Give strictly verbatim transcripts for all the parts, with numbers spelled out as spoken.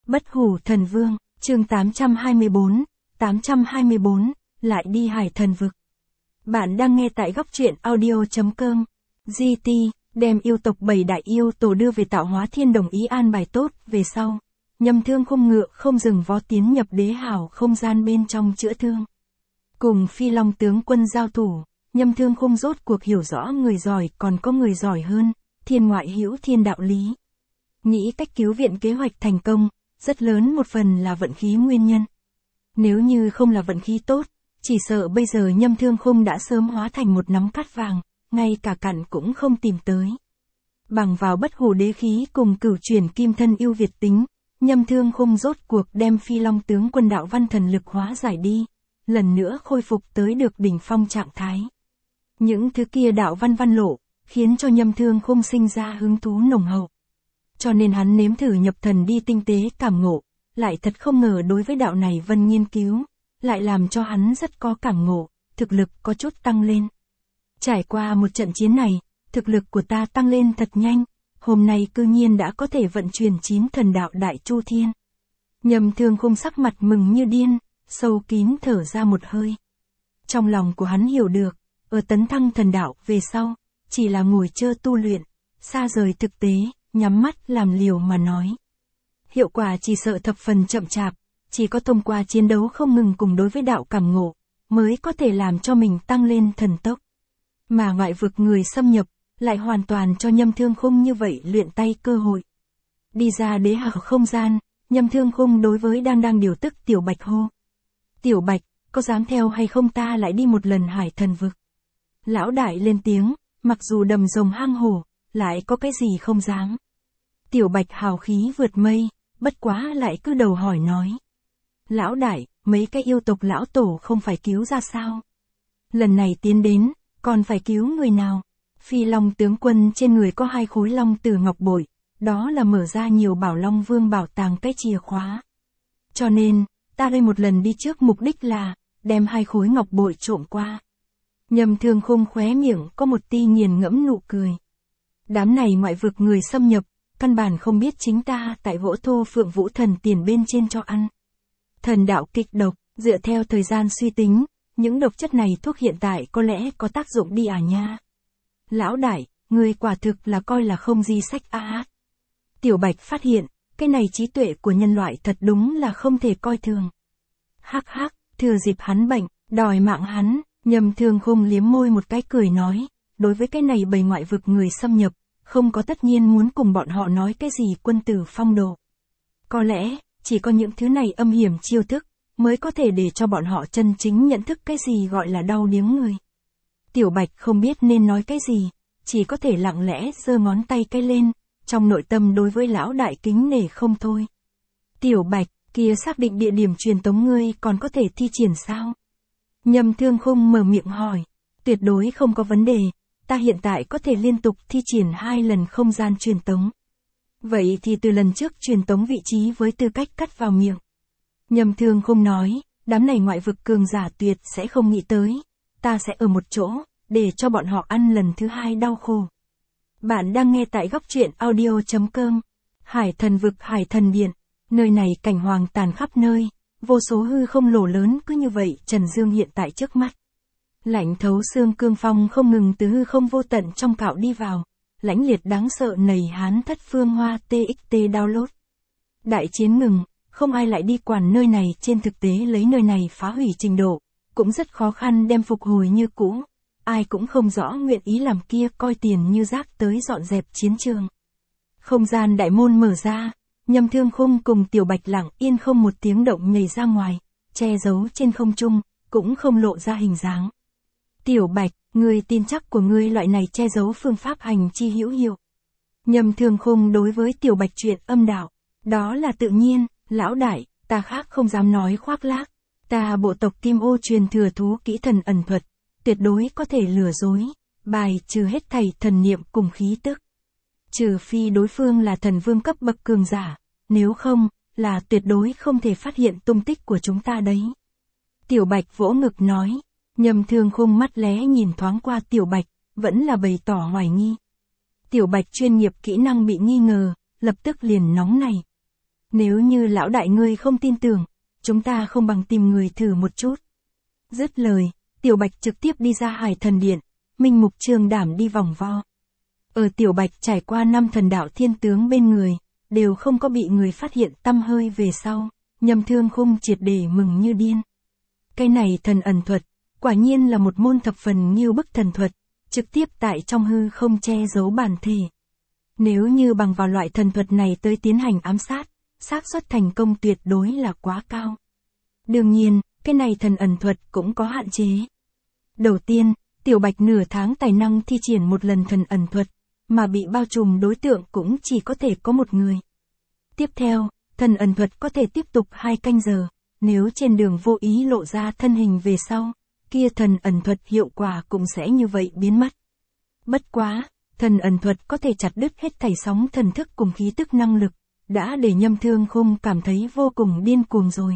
Bất hủ thần vương, chương tám trăm hai mươi bốn, tám trăm hai mươi bốn, lại đi hải thần vực. Bạn đang nghe tại góc truyện audio chấm com. giê tê, đem yêu tộc bảy đại yêu tổ đưa về tạo hóa thiên đồng ý an bài tốt, về sau. Nhâm Thương Khung ngựa không dừng vó tiến nhập đế hào không gian bên trong chữa thương. Cùng Phi Long tướng quân giao thủ, Nhâm Thương Khung rốt cuộc hiểu rõ người giỏi còn có người giỏi hơn, thiên ngoại hữu thiên đạo lý. Nghĩ cách cứu viện kế hoạch thành công, rất lớn một phần là vận khí nguyên nhân. Nếu như không là vận khí tốt, chỉ sợ bây giờ Nhâm Thương Khung đã sớm hóa thành một nắm cát vàng, ngay cả cặn cũng không tìm tới. Bằng vào bất hủ đế khí cùng cửu chuyển kim thân yêu việt tính, Nhâm Thương Khung rốt cuộc đem Phi Long tướng quân đạo văn thần lực hóa giải đi, lần nữa khôi phục tới được đỉnh phong trạng thái. Những thứ kia đạo văn văn lộ, khiến cho Nhâm Thương Khung sinh ra hứng thú nồng hậu. Cho nên hắn nếm thử nhập thần đi tinh tế cảm ngộ, lại thật không ngờ đối với đạo này vân nghiên cứu, lại làm cho hắn rất có cảm ngộ, thực lực có chút tăng lên. Trải qua một trận chiến này, thực lực của ta tăng lên thật nhanh, hôm nay cư nhiên đã có thể vận chuyển chín thần đạo đại chu thiên. Nhâm Thương Khung sắc mặt mừng như điên, sâu kín thở ra một hơi. Trong lòng của hắn hiểu được, ở tấn thăng thần đạo về sau, chỉ là ngồi chơi tu luyện, xa rời thực tế, nhắm mắt làm liều mà nói. Hiệu quả chỉ sợ thập phần chậm chạp, chỉ có thông qua chiến đấu không ngừng cùng đối với đạo cảm ngộ, mới có thể làm cho mình tăng lên thần tốc. Mà ngoại vực người xâm nhập, lại hoàn toàn cho Nhâm Thương Khung như vậy luyện tay cơ hội. Đi ra đế hào không gian, Nhâm Thương Khung đối với đang đang điều tức Tiểu Bạch hô. Tiểu Bạch, có dám theo hay không ta lại đi một lần hải thần vực? Lão đại lên tiếng, mặc dù đầm rồng hang hổ, lại có cái gì không dám. Tiểu Bạch hào khí vượt mây, bất quá lại cứ đầu hỏi nói. Lão đại, mấy cái yêu tộc lão tổ không phải cứu ra sao? Lần này tiến đến, còn phải cứu người nào? Phi Long tướng quân trên người có hai khối long tử ngọc bội, đó là mở ra nhiều bảo long vương bảo tàng cái chìa khóa. Cho nên, ta đây một lần đi trước mục đích là, đem hai khối ngọc bội trộm qua. Nhâm Thương Khung khóe miệng có một tia nghiền ngẫm nụ cười. Đám này ngoại vực người xâm nhập, căn bản không biết chính ta tại vỗ thô phượng vũ thần tiền bên trên cho ăn. Thần đạo kịch độc, dựa theo thời gian suy tính, những độc chất này thuốc hiện tại có lẽ có tác dụng đi à nha. Lão đại, người quả thực là coi là không di sách a à. Tiểu Bạch phát hiện, cái này trí tuệ của nhân loại thật đúng là không thể coi thường. Hắc hắc, thừa dịp hắn bệnh, đòi mạng hắn, Nhâm Thương Khung liếm môi một cái cười nói, đối với cái này bầy ngoại vực người xâm nhập, không có tất nhiên muốn cùng bọn họ nói cái gì quân tử phong độ. Có lẽ, chỉ có những thứ này âm hiểm chiêu thức, mới có thể để cho bọn họ chân chính nhận thức cái gì gọi là đau điếng người. Tiểu Bạch không biết nên nói cái gì, chỉ có thể lặng lẽ giơ ngón tay cái lên, trong nội tâm đối với lão đại kính nể không thôi. Tiểu Bạch, kia xác định địa điểm truyền tống ngươi còn có thể thi triển sao? Nhâm Thương Khung mở miệng hỏi, tuyệt đối không có vấn đề, ta hiện tại có thể liên tục thi triển hai lần không gian truyền tống. Vậy thì từ lần trước truyền tống vị trí với tư cách cắt vào miệng. Nhâm Thương Khung nói, đám này ngoại vực cường giả tuyệt sẽ không nghĩ tới, ta sẽ ở một chỗ, để cho bọn họ ăn lần thứ hai đau khổ. Bạn đang nghe tại góc truyện audio chấm com. Hải thần vực hải thần điện, nơi này cảnh hoàng tàn khắp nơi, vô số hư không lỗ lớn cứ như vậy trần dương hiện tại trước mắt. Lạnh thấu xương cương phong không ngừng từ hư không vô tận trong cạo đi vào, lãnh liệt đáng sợ nầy hán thất phương hoa tê ích tê download. Đại chiến ngừng, không ai lại đi quản nơi này, trên thực tế lấy nơi này phá hủy trình độ, cũng rất khó khăn đem phục hồi như cũ, ai cũng không rõ nguyện ý làm kia coi tiền như rác tới dọn dẹp chiến trường. Không gian đại môn mở ra, Nhâm Thương Khung cùng Tiểu Bạch lặng yên không một tiếng động nhảy ra ngoài, che giấu trên không trung, cũng không lộ ra hình dáng. Tiểu Bạch, người tin chắc của ngươi loại này che giấu phương pháp hành chi hữu hiệu? Nhâm Thương Khung đối với Tiểu Bạch chuyện âm đạo, đó là tự nhiên, lão đại, ta khác không dám nói khoác lác, ta bộ tộc Kim Ô truyền thừa thú kỹ thần ẩn thuật, tuyệt đối có thể lừa dối, bài trừ hết thảy thần niệm cùng khí tức. Trừ phi đối phương là thần vương cấp bậc cường giả, nếu không, là tuyệt đối không thể phát hiện tung tích của chúng ta đấy. Tiểu Bạch vỗ ngực nói, Nhâm Thương Khung mắt lé nhìn thoáng qua Tiểu Bạch, vẫn là bày tỏ hoài nghi. Tiểu Bạch chuyên nghiệp kỹ năng bị nghi ngờ, lập tức liền nóng này. Nếu như lão đại ngươi không tin tưởng, chúng ta không bằng tìm người thử một chút. Dứt lời, Tiểu Bạch trực tiếp đi ra Hải Thần Điện, Minh Mục Trường Đảm đi vòng vo. Ở Tiểu Bạch trải qua năm thần đạo thiên tướng bên người, đều không có bị người phát hiện tăm hơi về sau, Nhâm Thương Khung triệt để mừng như điên. Cái này thần ẩn thuật, quả nhiên là một môn thập phần nghiêu bức thần thuật, trực tiếp tại trong hư không che giấu bản thể. Nếu như bằng vào loại thần thuật này tới tiến hành ám sát, xác suất thành công tuyệt đối là quá cao. Đương nhiên, cái này thần ẩn thuật cũng có hạn chế. Đầu tiên, Tiểu Bạch nửa tháng tài năng thi triển một lần thần ẩn thuật, mà bị bao trùm đối tượng cũng chỉ có thể có một người. Tiếp theo, thần ẩn thuật có thể tiếp tục hai canh giờ, nếu trên đường vô ý lộ ra thân hình về sau, kia thần ẩn thuật hiệu quả cũng sẽ như vậy biến mất. Bất quá, thần ẩn thuật có thể chặt đứt hết thảy sóng thần thức cùng khí tức năng lực, đã để Nhâm Thương Khung cảm thấy vô cùng điên cuồng rồi.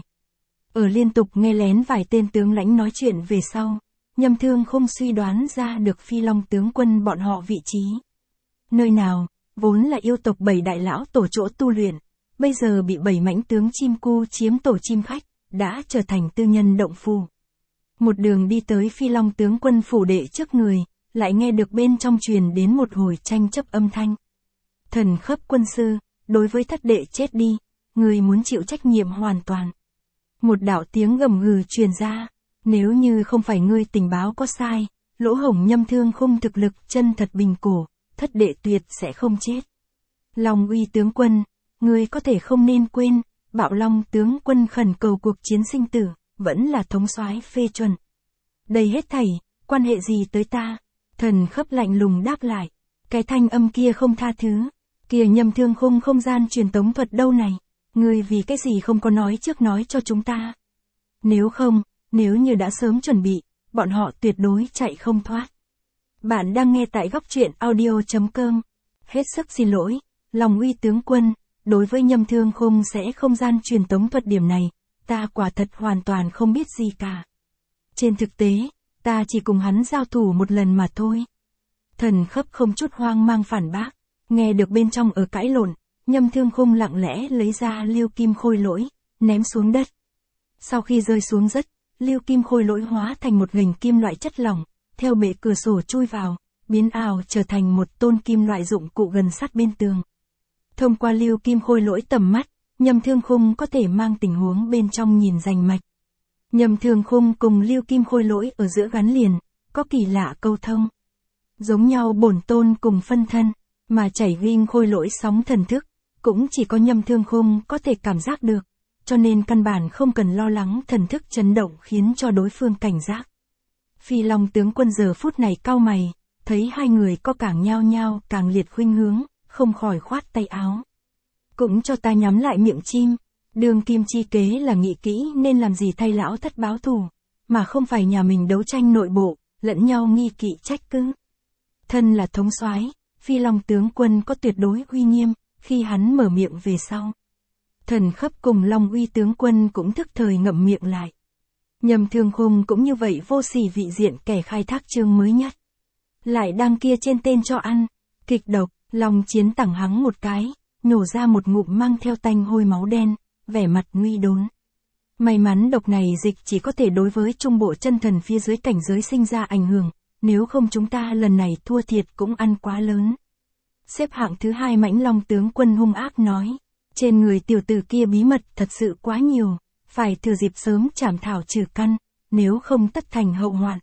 Ở liên tục nghe lén vài tên tướng lãnh nói chuyện về sau, Nhâm Thương Khung suy đoán ra được Phi Long tướng quân bọn họ vị trí. Nơi nào, vốn là yêu tộc bảy đại lão tổ chỗ tu luyện, bây giờ bị bảy mãnh tướng chim cu chiếm tổ chim khách, đã trở thành tư nhân động phủ. Một đường đi tới Phi Long tướng quân phủ đệ trước người, lại nghe được bên trong truyền đến một hồi tranh chấp âm thanh. Thần Khấp quân sư, đối với thất đệ chết đi, người muốn chịu trách nhiệm hoàn toàn. Một đạo tiếng gầm gừ truyền ra, nếu như không phải ngươi tình báo có sai, lỗ hổng Nhâm Thương Khung thực lực chân thật bình cổ, thất đệ tuyệt sẽ không chết. Long Uy tướng quân, ngươi có thể không nên quên, Bạo Long tướng quân khẩn cầu cuộc chiến sinh tử, vẫn là thống soái phê chuẩn. Đây hết thảy, quan hệ gì tới ta? Thần Khấp lạnh lùng đáp lại. Cái thanh âm kia không tha thứ. Kia Nhâm Thương Khung không gian truyền tống thuật đâu này. Ngươi vì cái gì không có nói trước nói cho chúng ta? Nếu không, nếu như đã sớm chuẩn bị, bọn họ tuyệt đối chạy không thoát. Bạn đang nghe tại góc truyện audio chấm com. Hết sức xin lỗi, Long Uy tướng quân, đối với Nhâm Thương Khung sẽ không gian truyền tống thuật điểm này, ta quả thật hoàn toàn không biết gì cả. Trên thực tế, ta chỉ cùng hắn giao thủ một lần mà thôi. Thần Khấp không chút hoang mang phản bác, nghe được bên trong ở cãi lộn, Nhâm Thương Khung lặng lẽ lấy ra liêu kim khôi lỗi, ném xuống đất. Sau khi rơi xuống đất, liêu kim khôi lỗi hóa thành một gành kim loại chất lỏng, theo bệ cửa sổ chui vào, biến ảo trở thành một tôn kim loại dụng cụ gần sát bên tường. Thông qua liêu kim khôi lỗi tầm mắt, Nhâm Thương Khung có thể mang tình huống bên trong nhìn rành mạch. Nhâm Thương Khung cùng liêu kim khôi lỗi ở giữa gắn liền, có kỳ lạ câu thông. Giống nhau bổn tôn cùng phân thân, mà chảy vinh khôi lỗi sóng thần thức, cũng chỉ có Nhâm Thương Khung có thể cảm giác được, cho nên căn bản không cần lo lắng thần thức chấn động khiến cho đối phương cảnh giác. Phi Long tướng quân giờ phút này cau mày, thấy hai người có càng nhao nhao càng liệt khuynh hướng, không khỏi khoát tay áo. Cũng cho ta nhắm lại miệng chim, đường kim chi kế là nghĩ kỹ nên làm gì thay lão thất báo thù, mà không phải nhà mình đấu tranh nội bộ, lẫn nhau nghi kỵ trách cứ. Thân là thống soái, Phi Long tướng quân có tuyệt đối uy nghiêm, khi hắn mở miệng về sau. Thần Khấp cùng Long Uy tướng quân cũng thức thời ngậm miệng lại. Nhâm Thương Khung cũng như vậy vô sỉ vị diện kẻ khai thác chương mới nhất. Lại đang kia trên tên cho ăn, kịch độc, Long Chiến tẳng hắng một cái, nhổ ra một ngụm mang theo tanh hôi máu đen, vẻ mặt nguy đốn. May mắn độc này dịch chỉ có thể đối với trung bộ chân thần phía dưới cảnh giới sinh ra ảnh hưởng, nếu không chúng ta lần này thua thiệt cũng ăn quá lớn. Xếp hạng thứ hai Mãnh Long tướng quân hung ác nói, trên người tiểu tử kia bí mật thật sự quá nhiều, phải thừa dịp sớm chảm thảo trừ căn, nếu không tất thành hậu hoạn.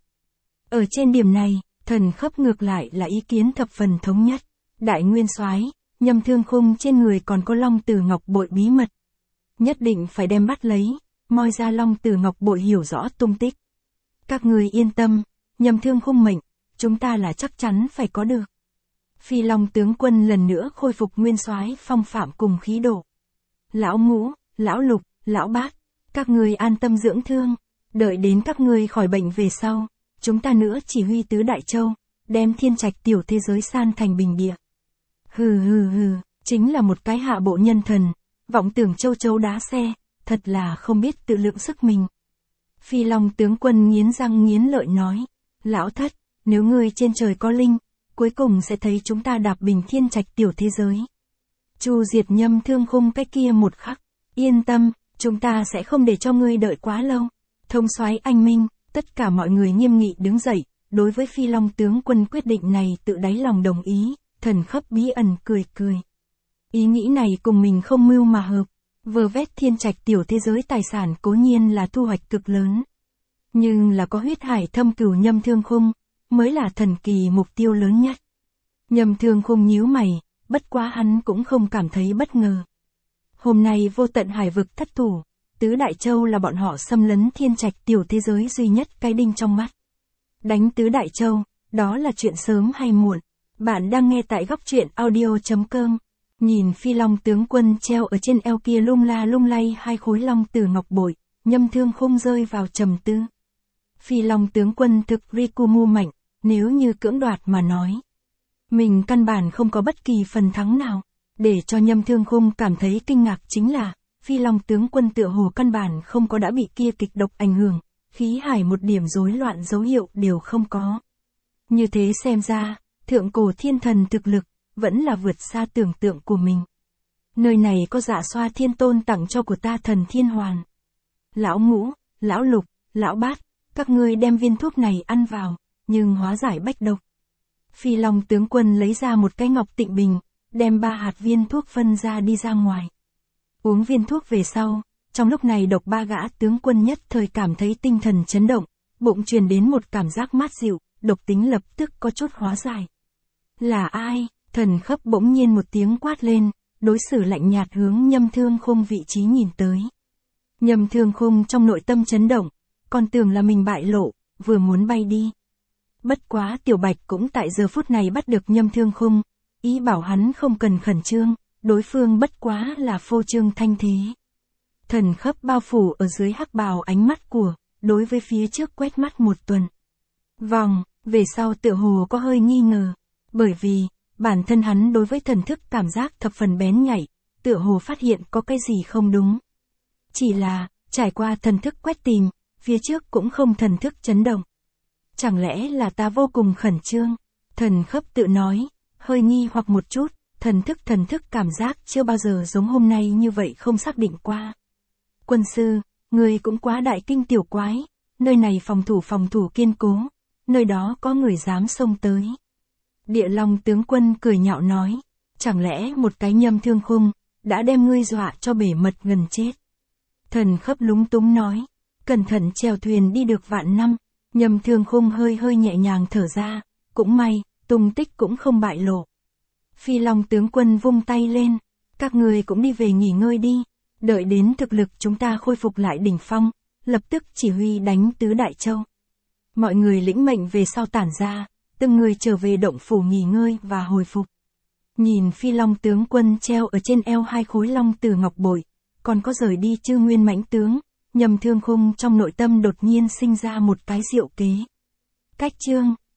Ở trên điểm này, Thần Khấp ngược lại là ý kiến thập phần thống nhất. Đại nguyên soái, Nhâm Thương Khung trên người còn có Long Tử Ngọc Bội bí mật. Nhất định phải đem bắt lấy, moi ra Long Tử Ngọc Bội hiểu rõ tung tích. Các người yên tâm, Nhâm Thương Khung mệnh, chúng ta là chắc chắn phải có được. Phi Long tướng quân lần nữa khôi phục nguyên soái phong phạm cùng khí độ. Lão Ngũ, Lão Lục, Lão Bát, các người an tâm dưỡng thương, đợi đến các người khỏi bệnh về sau, chúng ta nữa chỉ huy tứ đại châu, đem thiên trạch tiểu thế giới san thành bình địa. Hừ hừ hừ, chính là một cái hạ bộ nhân thần, vọng tưởng châu chấu đá xe, thật là không biết tự lượng sức mình. Phi Long tướng quân nghiến răng nghiến lợi nói, Lão Thất, nếu ngươi trên trời có linh, cuối cùng sẽ thấy chúng ta đạp bình thiên trạch tiểu thế giới. Chu diệt Nhâm Thương Khung cái kia một khắc, Yên tâm, chúng ta sẽ không để cho ngươi đợi quá lâu. Thống soái anh minh, tất cả mọi người nghiêm nghị đứng dậy, đối với Phi Long tướng quân quyết định này tự đáy lòng đồng ý, Thần Khấp bí ẩn cười cười. Ý nghĩ này cùng mình không mưu mà hợp, vơ vét thiên trạch tiểu thế giới tài sản cố nhiên là thu hoạch cực lớn. Nhưng là có huyết hải thâm cửu Nhâm Thương Khung, mới là thần kỳ mục tiêu lớn nhất. Nhâm Thương Khung nhíu mày, bất quá hắn cũng không cảm thấy bất ngờ. Hôm nay vô tận hải vực thất thủ, tứ đại châu là bọn họ xâm lấn thiên trạch tiểu thế giới duy nhất cái đinh trong mắt. Đánh tứ đại châu, đó là chuyện sớm hay muộn. Bạn đang nghe tại góc truyện audio.com. Nhìn Phi Long tướng quân treo ở trên eo kia lung la lung lay hai khối long tử ngọc bội, Nhâm Thương Khung rơi vào trầm tư. Phi Long tướng quân thực Rikumu mạnh, nếu như cưỡng đoạt mà nói. Mình căn bản không có bất kỳ phần thắng nào. Để cho Nhâm Thương Khung cảm thấy kinh ngạc chính là, Phi Long tướng quân tựa hồ căn bản không có đã bị kia kịch độc ảnh hưởng, khí hải một điểm rối loạn dấu hiệu đều không có. Như thế xem ra, thượng cổ thiên thần thực lực, vẫn là vượt xa tưởng tượng của mình. Nơi này có Dạ Xoa Thiên Tôn tặng cho của ta thần thiên hoàn. Lão Ngũ, Lão Lục, Lão Bát, các ngươi đem viên thuốc này ăn vào, nhưng hóa giải bách độc. Phi Long tướng quân lấy ra một cái ngọc tịnh bình, đem ba hạt viên thuốc phân ra đi ra ngoài. Uống viên thuốc về sau, trong lúc này độc ba gã tướng quân nhất thời cảm thấy tinh thần chấn động, bụng truyền đến một cảm giác mát dịu, độc tính lập tức có chút hóa giải. Là ai? Thần Khấp bỗng nhiên một tiếng quát lên, đối xử lạnh nhạt hướng Nhâm Thương Khung vị trí nhìn tới. Nhâm Thương Khung trong nội tâm chấn động, còn tưởng là mình bại lộ, vừa muốn bay đi. Bất quá Tiểu Bạch cũng tại giờ phút này bắt được Nhâm Thương Khung, ý bảo hắn không cần khẩn trương, đối phương bất quá là phô trương thanh thế. Thần Khấp bao phủ ở dưới hắc bào ánh mắt của, đối với phía trước quét mắt một tuần. Vòng, về sau tựa hồ có hơi nghi ngờ, bởi vì, bản thân hắn đối với thần thức cảm giác thập phần bén nhạy, tựa hồ phát hiện có cái gì không đúng. Chỉ là, trải qua thần thức quét tìm, phía trước cũng không thần thức chấn động. Chẳng lẽ là ta vô cùng khẩn trương? Thần Khấp tự nói, hơi nghi hoặc một chút, thần thức thần thức cảm giác chưa bao giờ giống hôm nay như vậy không xác định qua. Quân sư, người cũng quá đại kinh tiểu quái, nơi này phòng thủ phòng thủ kiên cố, nơi đó có người dám xông tới. Địa Long tướng quân cười nhạo nói, chẳng lẽ một cái Nhâm Thương Khung, đã đem ngươi dọa cho bể mật gần chết. Thần Khấp lúng túng nói, cẩn thận chèo thuyền đi được vạn năm, Nhâm Thương Khung hơi hơi nhẹ nhàng thở ra, cũng may, tung tích cũng không bại lộ. Phi Long tướng quân vung tay lên, các người cũng đi về nghỉ ngơi đi, đợi đến thực lực chúng ta khôi phục lại đỉnh phong, lập tức chỉ huy đánh tứ đại châu. Mọi người lĩnh mệnh về sau tản ra, từng người trở về động phủ nghỉ ngơi và hồi phục. Nhìn Phi Long tướng quân treo ở trên eo hai khối long tử ngọc bội, còn có rời đi Chư Nguyên mãnh tướng, Nhâm Thương Khung trong nội tâm đột nhiên sinh ra một cái diệu kế. Cách chương